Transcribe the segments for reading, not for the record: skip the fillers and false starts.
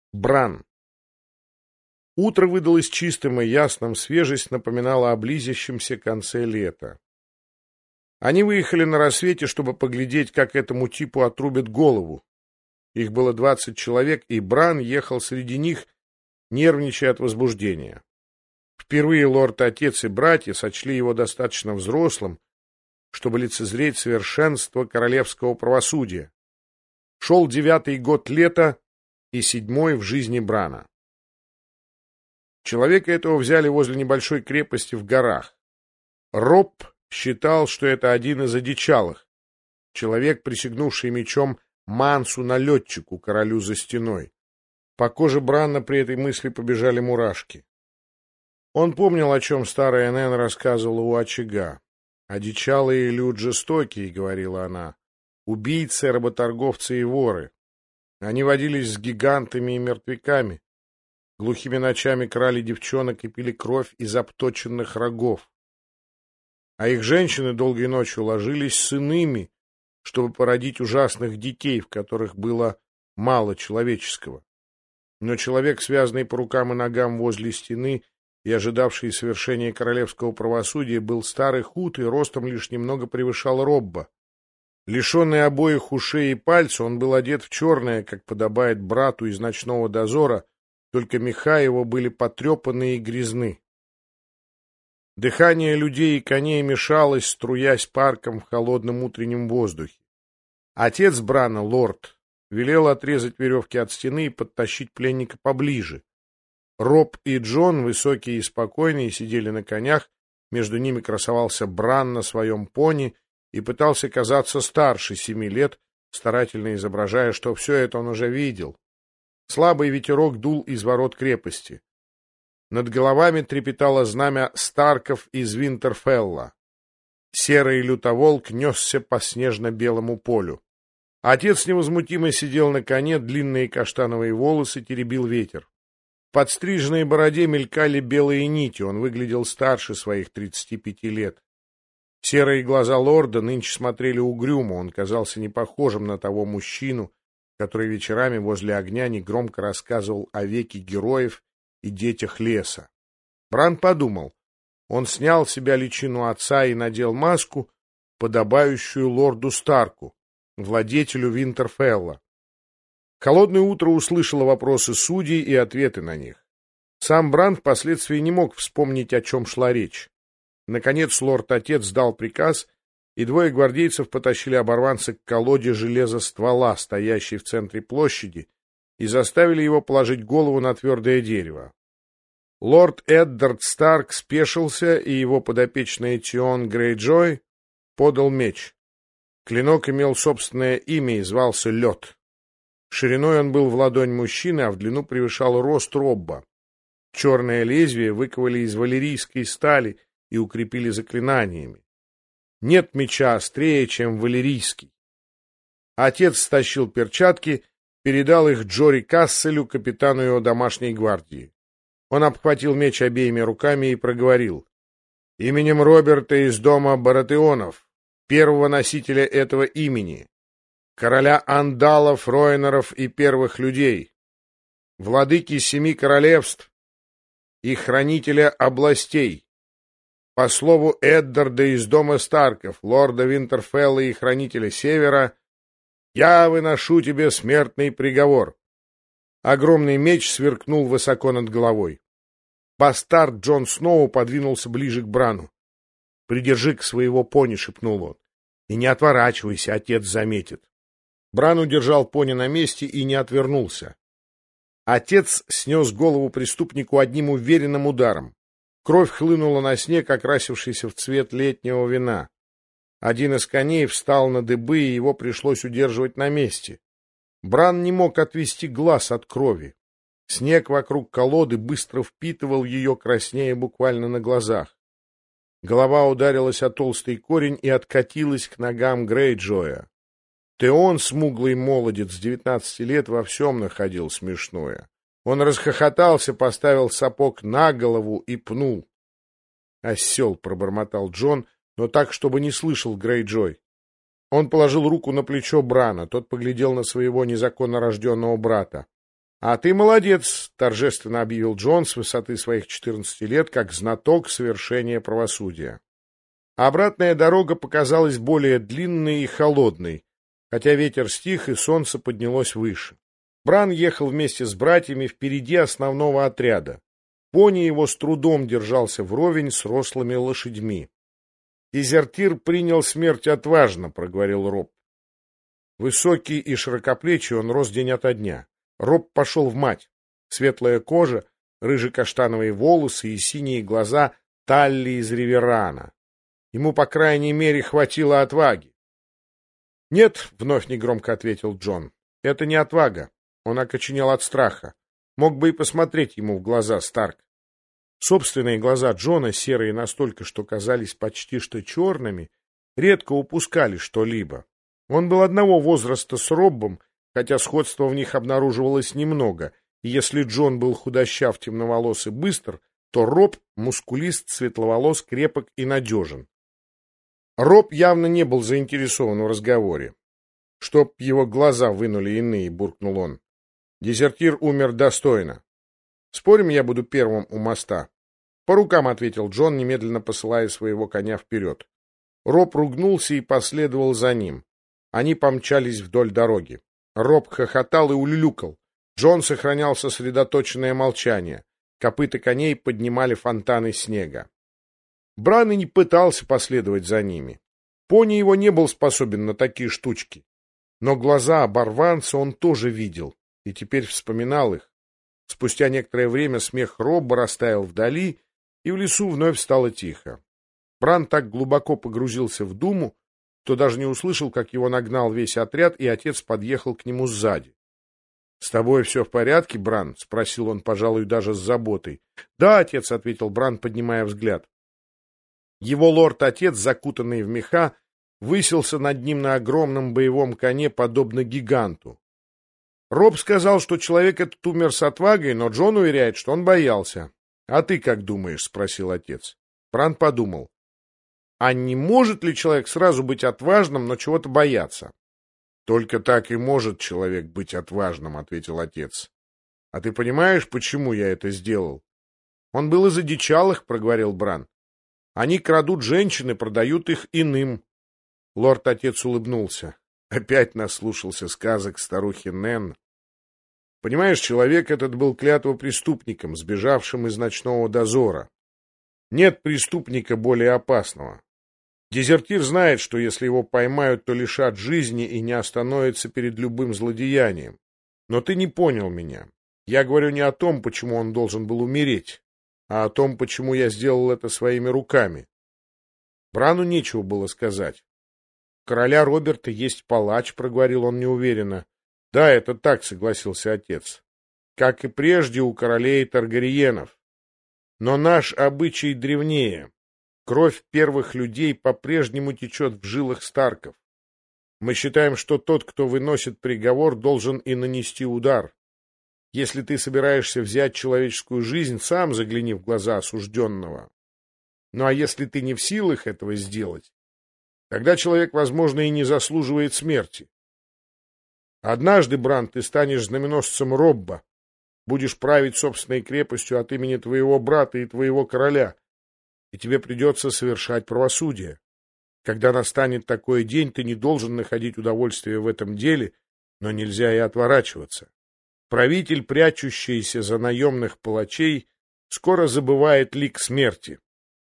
Бран. Утро выдалось чистым и ясным, свежесть напоминала о близящемся конце лета. Они выехали на рассвете, чтобы поглядеть, как этому типу отрубят голову. Их было 20 человек, и Бран ехал среди них, нервничая от возбуждения. Впервые лорд-отец и братья сочли его достаточно взрослым, чтобы лицезреть совершенство королевского правосудия. Шел 9-й год лета и 7-й в жизни Брана. Человека этого взяли возле небольшой крепости в горах. Роб считал, что это один из одичалых, человек, присягнувший мечом Мансу-налетчику, королю за стеной. По коже Брана при этой мысли побежали мурашки. Он помнил, о чем старая Нэн рассказывала у очага. «Одичалые люди жестокие», — говорила она, — «убийцы, работорговцы и воры. Они водились с гигантами и мертвяками, глухими ночами крали девчонок и пили кровь из обточенных рогов. А их женщины долгой ночью ложились с иными, чтобы породить ужасных детей, в которых было мало человеческого. Но человек, связанный по рукам и ногам возле стены и ожидавший совершения королевского правосудия, был старый худ и ростом лишь немного превышал Робба. Лишенный обоих ушей и пальца, он был одет в черное, как подобает брату из ночного дозора, только меха его были потрепаны и грязны. Дыхание людей и коней мешалось, струясь парком в холодном утреннем воздухе. Отец Брана, лорд, велел отрезать веревки от стены и подтащить пленника поближе. Роб и Джон, высокие и спокойные, сидели на конях, между ними красовался Бран на своем пони и пытался казаться старше 7 лет, старательно изображая, что все это он уже видел. Слабый ветерок дул из ворот крепости. Над головами трепетало знамя Старков из Винтерфелла. Серый лютоволк несся по снежно-белому полю. Отец невозмутимо сидел на коне, длинные каштановые волосы теребил ветер. В подстриженной бороде мелькали белые нити, он выглядел старше своих 35 лет. Серые глаза лорда нынче смотрели угрюмо, он казался не похожим на того мужчину, который вечерами возле огня негромко рассказывал о веке героев и детях леса. Бран подумал. Он снял с себя личину отца и надел маску, подобающую лорду Старку, владетелю Винтерфелла. Холодное утро услышало вопросы судей и ответы на них. Сам Бран впоследствии не мог вспомнить, о чем шла речь. Наконец лорд-отец дал приказ, и 2 гвардейцев потащили оборванца к колоде железа ствола, стоящей в центре площади, и заставили его положить голову на твердое дерево. Лорд Эддард Старк спешился, и его подопечный Тион Грейджой подал меч. Клинок имел собственное имя и звался Лед. Шириной он был в ладонь мужчины, а в длину превышал рост Робба. Черное лезвие выковали из валерийской стали и укрепили заклинаниями. Нет меча острее, чем валерийский. Отец стащил перчатки, передал их Джори Касселю, капитану его домашней гвардии. Он обхватил меч обеими руками и проговорил: «Именем Роберта из дома Баратеонов, первого носителя этого имени, короля Андалов, Ройнеров и первых людей, владыки 7 королевств и хранителя областей, по слову Эддарда из дома Старков, лорда Винтерфелла и хранителя Севера, я выношу тебе смертный приговор». Огромный меч сверкнул высоко над головой. Бастард Джон Сноу подвинулся ближе к Брану. «Придержи-ка своего пони», — шепнул он. «И не отворачивайся, отец заметит». Бран удержал пони на месте и не отвернулся. Отец снес голову преступнику одним уверенным ударом. Кровь хлынула на снег, окрасившийся в цвет летнего вина. Один из коней встал на дыбы, и его пришлось удерживать на месте. Бран не мог отвести глаз от крови. Снег вокруг колоды быстро впитывал ее, краснея буквально на глазах. Голова ударилась о толстый корень и откатилась к ногам Грейджоя. Теон, смуглый молодец, 19 лет, во всем находил смешное. Он расхохотался, поставил сапог на голову и пнул. «Осел!» — пробормотал Джон, но так, чтобы не слышал Грейджой. Он положил руку на плечо Брана, тот поглядел на своего незаконно рожденного брата. «А ты молодец», — торжественно объявил Джон с высоты своих 14 лет, как знаток совершения правосудия. Обратная дорога показалась более длинной и холодной, хотя ветер стих и солнце поднялось выше. Бран ехал вместе с братьями впереди основного отряда. Пони его с трудом держался вровень с рослыми лошадьми. «Дезертир принял смерть отважно», — проговорил Роб. Высокий и широкоплечий, он рос день ото дня. Роб пошел в мать. Светлая кожа, рыже-каштановые волосы и синие глаза Талли из Риверана. Ему, по крайней мере, хватило отваги. — Нет, — вновь негромко ответил Джон, — это не отвага. Он окоченел от страха. Мог бы и посмотреть ему в глаза, Старк. Собственные глаза Джона, серые настолько, что казались почти что черными, редко упускали что-либо. Он был одного возраста с Роббом, хотя сходства в них обнаруживалось немного, и если Джон был худощав, темноволос и быстр, то Роб мускулист, светловолос, крепок и надежен. Роб явно не был заинтересован в разговоре. «Чтоб его глаза вынули иные», — буркнул он. «Дезертир умер достойно. Спорим, я буду первым у моста?» «По рукам», — ответил Джон, немедленно посылая своего коня вперед. Роб ругнулся и последовал за ним. Они помчались вдоль дороги. Роб хохотал и улюлюкал. Джон сохранял сосредоточенное молчание. Копыта коней поднимали фонтаны снега. Бран и не пытался последовать за ними. Пони его не был способен на такие штучки. Но глаза оборванца он тоже видел, и теперь вспоминал их. Спустя некоторое время смех Робба растаял вдали, и в лесу вновь стало тихо. Бран так глубоко погрузился в думу, что даже не услышал, как его нагнал весь отряд, и отец подъехал к нему сзади. — С тобой все в порядке, Бран? — спросил он, пожалуй, даже с заботой. — Да, отец, — ответил Бран, поднимая взгляд. Его лорд-отец, закутанный в меха, высился над ним на огромном боевом коне, подобно гиганту. Роб сказал, что человек этот умер с отвагой, но Джон уверяет, что он боялся. — А ты как думаешь? — спросил отец. Бран подумал. — А не может ли человек сразу быть отважным, но чего-то бояться? — Только так и может человек быть отважным, — ответил отец. — А ты понимаешь, почему я это сделал? — Он был из одичалых, — проговорил Бран. — Они крадут женщин и продают их иным. Лорд-отец улыбнулся. Опять наслушался сказок старухи Нэн. Понимаешь, человек этот был клятвопреступником, сбежавшим из ночного дозора. Нет преступника более опасного. Дезертир знает, что если его поймают, то лишат жизни и не остановится перед любым злодеянием. Но ты не понял меня. Я говорю не о том, почему он должен был умереть, а о том, почему я сделал это своими руками. Брану нечего было сказать. — Короля Роберта есть палач, — проговорил он неуверенно. — Да, это так, — согласился отец. — Как и прежде у королей Таргариенов. Но наш обычай древнее. Кровь первых людей по-прежнему течет в жилах Старков. Мы считаем, что тот, кто выносит приговор, должен и нанести удар. Если ты собираешься взять человеческую жизнь, сам загляни в глаза осужденного. Ну а если ты не в силах этого сделать, тогда человек, возможно, и не заслуживает смерти. Однажды, Бран, ты станешь знаменосцем Робба, будешь править собственной крепостью от имени твоего брата и твоего короля, и тебе придется совершать правосудие. Когда настанет такой день, ты не должен находить удовольствие в этом деле, но нельзя и отворачиваться. Правитель, прячущийся за наемных палачей, скоро забывает лик смерти.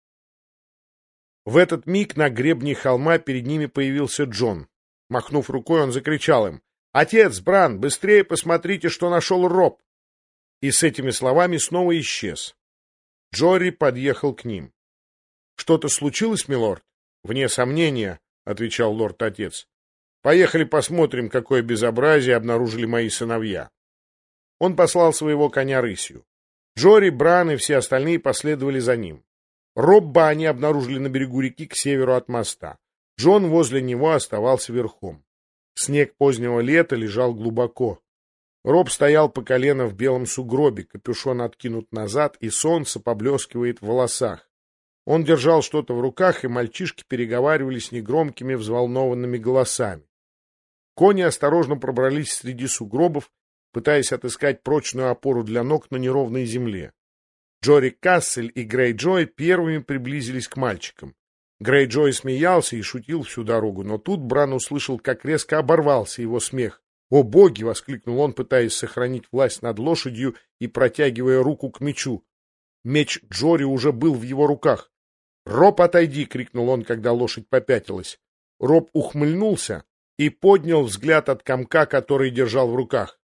В этот миг на гребне холма перед ними появился Джон. Махнув рукой, он закричал им: «Отец, Бран, быстрее посмотрите, что нашел Роб!» И с этими словами снова исчез. Джорри подъехал к ним. «Что-то случилось, милорд?» «Вне сомнения», — отвечал лорд-отец. «Поехали посмотрим, какое безобразие обнаружили мои сыновья». Он послал своего коня рысью. Джорри, Бран и все остальные последовали за ним. Робба они обнаружили на берегу реки к северу от моста. Джон возле него оставался верхом. Снег позднего лета лежал глубоко. Роб стоял по колено в белом сугробе, капюшон откинут назад, и солнце поблескивает в волосах. Он держал что-то в руках, и мальчишки переговаривались негромкими взволнованными голосами. Кони осторожно пробрались среди сугробов пытаясь отыскать прочную опору для ног на неровной земле. Джори Кассель и Грейджой первыми приблизились к мальчикам. Грейджой смеялся и шутил всю дорогу, но тут Бран услышал, как резко оборвался его смех. «О, боги!» — воскликнул он, пытаясь сохранить власть над лошадью и протягивая руку к мечу. Меч Джори уже был в его руках. «Роб, отойди!» — крикнул он, когда лошадь попятилась. Роб ухмыльнулся и поднял взгляд от комка, который держал в руках.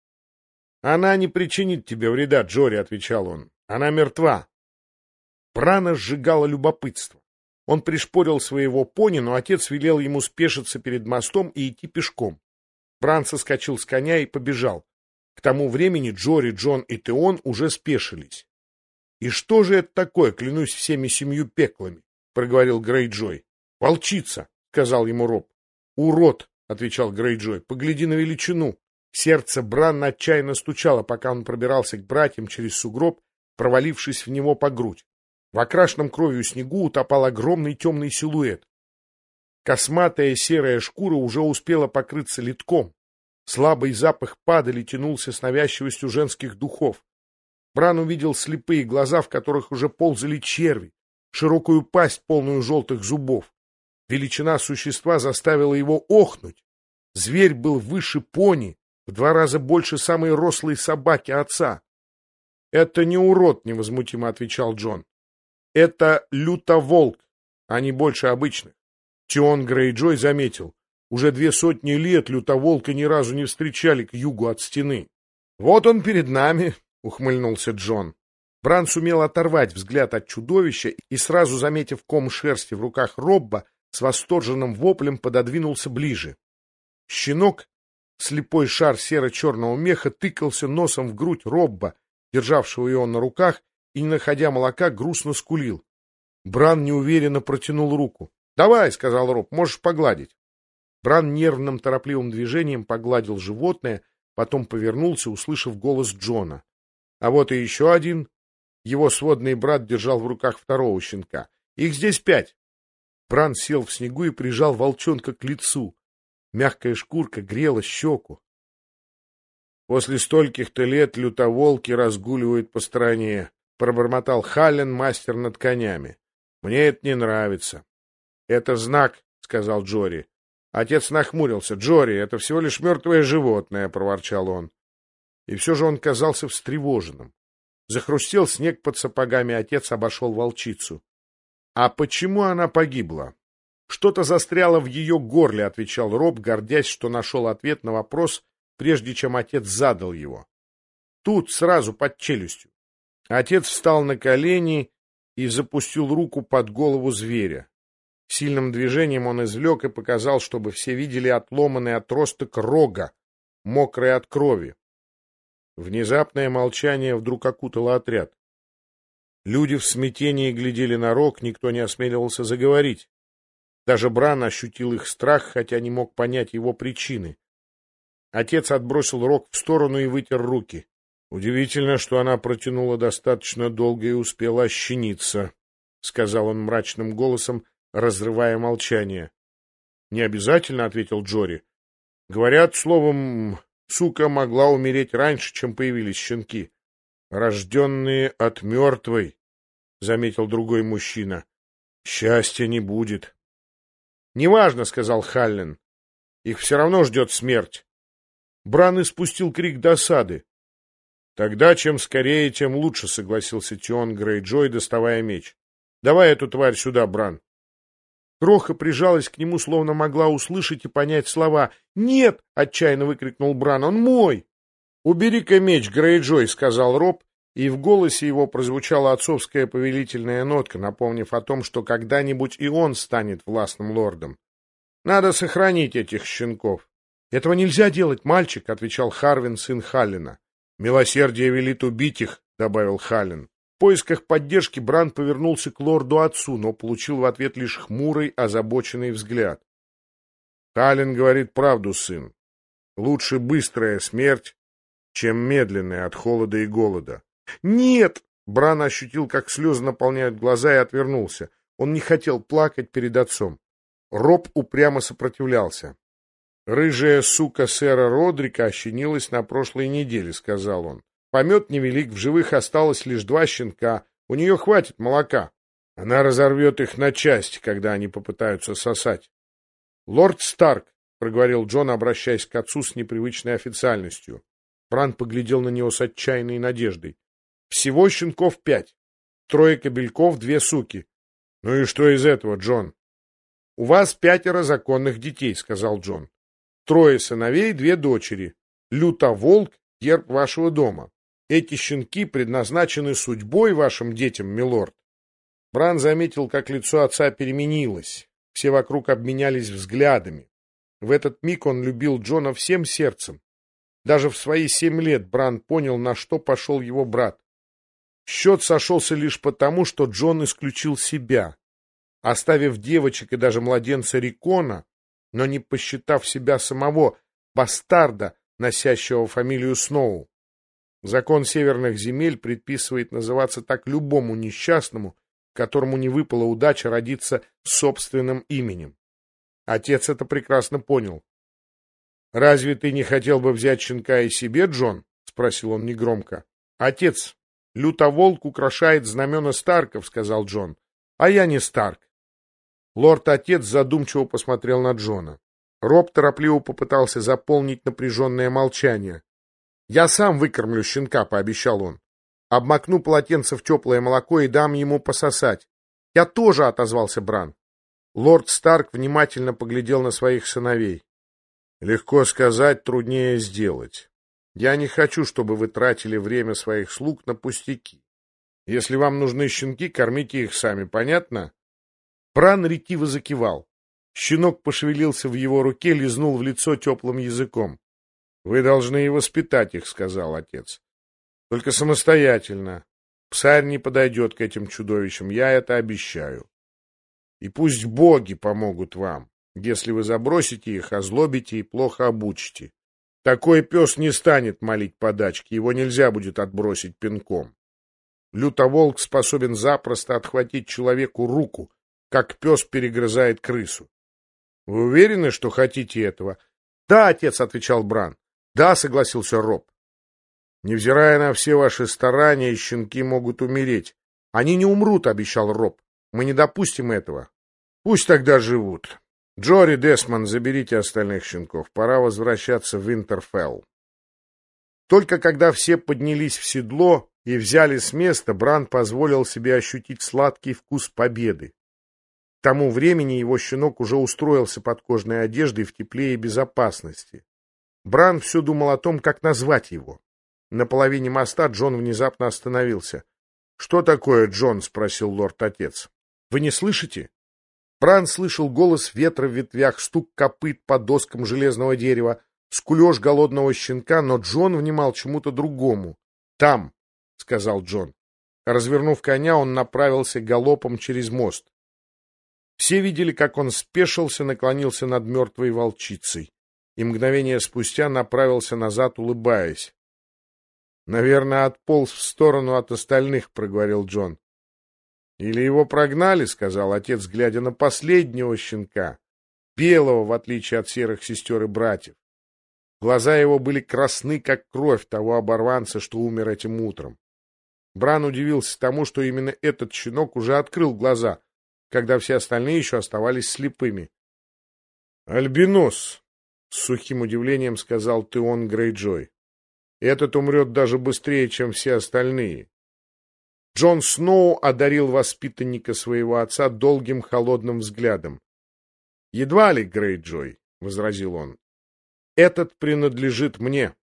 «Она не причинит тебе вреда, Джори», — отвечал он. «Она мертва». Брана сжигало любопытство. Он пришпорил своего пони, но отец велел ему спешиться перед мостом и идти пешком. Бран соскочил с коня и побежал. К тому времени Джори, Джон и Теон уже спешились. «И что же это такое, клянусь всеми 7 пеклами?» — проговорил Грейджой. «Волчица», — сказал ему Роб. «Урод», — отвечал Грейджой, — «погляди на величину». Сердце Брана отчаянно стучало, пока он пробирался к братьям через сугроб, провалившись в него по грудь. В окрашенном кровью снегу утопал огромный темный силуэт. Косматая серая шкура уже успела покрыться литком. Слабый запах падали тянулся с навязчивостью женских духов. Бран увидел слепые глаза, в которых уже ползали черви, широкую пасть, полную желтых зубов. Величина существа заставила его охнуть. Зверь был выше пони, в 2 раза больше самой рослой собаки отца. — Это не урод, — невозмутимо отвечал Джон. — Это лютоволк, а не больше обычных. Тион Грейджой заметил. Уже 200 лет лютоволка ни разу не встречали к югу от стены. — Вот он перед нами, — ухмыльнулся Джон. Бран сумел оторвать взгляд от чудовища и, сразу заметив ком шерсти в руках Робба, с восторженным воплем пододвинулся ближе. Щенок, слепой шар серо-черного меха, тыкался носом в грудь Робба, державшего его на руках, и, не находя молока, грустно скулил. Бран неуверенно протянул руку. — Давай, — сказал Роб, — можешь погладить. Бран нервным торопливым движением погладил животное, потом повернулся, услышав голос Джона. А вот и еще один. Его сводный брат держал в руках второго щенка. Их здесь 5. Бран сел в снегу и прижал волчонка к лицу. Мягкая шкурка грела щеку. После стольких-то лет лютоволки разгуливают по стране, — пробормотал Халлен, мастер над конями. — Мне это не нравится. — Это знак, — сказал Джори. Отец нахмурился. — Джори, это всего лишь мертвое животное, — проворчал он. И все же он казался встревоженным. Захрустел снег под сапогами, отец обошел волчицу. — А почему она погибла? — Что-то застряло в ее горле, — отвечал Роб, гордясь, что нашел ответ на вопрос, прежде чем отец задал его. Тут, сразу под челюстью. Отец встал на колени и запустил руку под голову зверя. Сильным движением он извлек и показал, чтобы все видели отломанный отросток рога, мокрый от крови. Внезапное молчание вдруг окутало отряд. Люди в смятении глядели на рог, никто не осмеливался заговорить. Даже Бран ощутил их страх, хотя не мог понять его причины. Отец отбросил рог в сторону и вытер руки. Удивительно, что она протянула достаточно долго и успела ощениться, — сказал он мрачным голосом, разрывая молчание. — Не обязательно, — ответил Джори. — Говорят, словом, сука могла умереть раньше, чем появились щенки. — Рожденные от мертвой, — заметил другой мужчина. — Счастья не будет. — Неважно, — сказал Халлен. — Их все равно ждет смерть. Бран испустил крик досады. — Тогда чем скорее, тем лучше, — согласился Тион Грейджой, доставая меч. — Давай эту тварь сюда, Бран. Кроха прижалась к нему, словно могла услышать и понять слова. «Нет!» — отчаянно выкрикнул Бран. «Он мой!» «Убери-ка меч, Грейджой!» — сказал Роб, и в голосе его прозвучала отцовская повелительная нотка, напомнив о том, что когда-нибудь и он станет властным лордом. «Надо сохранить этих щенков». «Этого нельзя делать, мальчик!» — отвечал Харвин, сын Халлена. «Милосердие велит убить их», — добавил Халлен. В поисках поддержки Бран повернулся к лорду-отцу, но получил в ответ лишь хмурый, озабоченный взгляд. Халлен говорит правду, сын. Лучше быстрая смерть, чем медленная от холода и голода. «Нет!» — Бран ощутил, как слезы наполняют глаза, и отвернулся. Он не хотел плакать перед отцом. Роб упрямо сопротивлялся. «Рыжая сука сэра Родрика ощенилась на прошлой неделе», — сказал он. «Помет невелик, в живых осталось лишь 2 щенка. У нее хватит молока. Она разорвет их на части, когда они попытаются сосать». «Лорд Старк», — проговорил Джон, обращаясь к отцу с непривычной официальностью. Бран поглядел на него с отчаянной надеждой. «Всего щенков 5. 3 кобельков, 2 суки. Ну и что из этого, Джон?» «У вас 5 законных детей», — сказал Джон. 3 сыновей, 2 дочери. Лютоволк — герб вашего дома. Эти щенки предназначены судьбой вашим детям, милорд». Бран заметил, как лицо отца переменилось. Все вокруг обменялись взглядами. В этот миг он любил Джона всем сердцем. Даже в свои 7 лет Бран понял, на что пошел его брат. Счет сошелся лишь потому, что Джон исключил себя. Оставив девочек и даже младенца Рикона, но не посчитав себя самого, бастарда, носящего фамилию Сноу. Закон северных земель предписывает называться так любому несчастному, которому не выпала удача родиться собственным именем. Отец это прекрасно понял. «Разве ты не хотел бы взять щенка и себе, Джон?» — спросил он негромко. «Отец, лютоволк украшает знамена Старков», — сказал Джон. «А я не Старк». Лорд-отец задумчиво посмотрел на Джона. Роб торопливо попытался заполнить напряженное молчание. «Я сам выкормлю щенка», — пообещал он. «Обмакну полотенце в теплое молоко и дам ему пососать». «Я тоже», — отозвался Бран. Лорд Старк внимательно поглядел на своих сыновей. «Легко сказать, труднее сделать. Я не хочу, чтобы вы тратили время своих слуг на пустяки. Если вам нужны щенки, кормите их сами, понятно?» Бран ретиво закивал. Щенок пошевелился в его руке, лизнул в лицо теплым языком. «Вы должны и воспитать их», — сказал отец. «Только самостоятельно. Псарь не подойдет к этим чудовищам, я это обещаю. И пусть боги помогут вам, если вы забросите их, озлобите и плохо обучите. Такой пес не станет молить подачки, его нельзя будет отбросить пинком. Лютоволк способен запросто отхватить человеку руку, как пес перегрызает крысу. Вы уверены, что хотите этого?» «Да, отец», — отвечал Бран. «Да», — согласился Роб. «Невзирая на все ваши старания, щенки могут умереть». «Они не умрут», — обещал Роб. «Мы не допустим этого». «Пусть тогда живут. Джори, Десмонд, заберите остальных щенков. Пора возвращаться в Винтерфелл». Только когда все поднялись в седло и взяли с места, Бран позволил себе ощутить сладкий вкус победы. К тому времени его щенок уже устроился под кожаной одеждой в тепле и безопасности. Бран все думал о том, как назвать его. На половине моста Джон внезапно остановился. «Что такое, Джон?» — спросил лорд-отец. «Вы не слышите?» Бран слышал голос ветра в ветвях, стук копыт по доскам железного дерева, скулеж голодного щенка, но Джон внимал чему-то другому. «Там», — сказал Джон. Развернув коня, он направился галопом через мост. Все видели, как он спешился, наклонился над мертвой волчицей и мгновение спустя направился назад, улыбаясь. «Наверное, отполз в сторону от остальных», — проговорил Джон. «Или его прогнали», — сказал отец, глядя на последнего щенка, белого, в отличие от серых сестер и братьев. Глаза его были красны, как кровь того оборванца, что умер этим утром. Бран удивился тому, что именно этот щенок уже открыл глаза, когда все остальные еще оставались слепыми. «Альбинос», — с сухим удивлением сказал Теон Грейджой. «Этот умрет даже быстрее, чем все остальные». Джон Сноу одарил воспитанника своего отца долгим холодным взглядом. «Едва ли, Грейджой», — возразил он. «Этот принадлежит мне».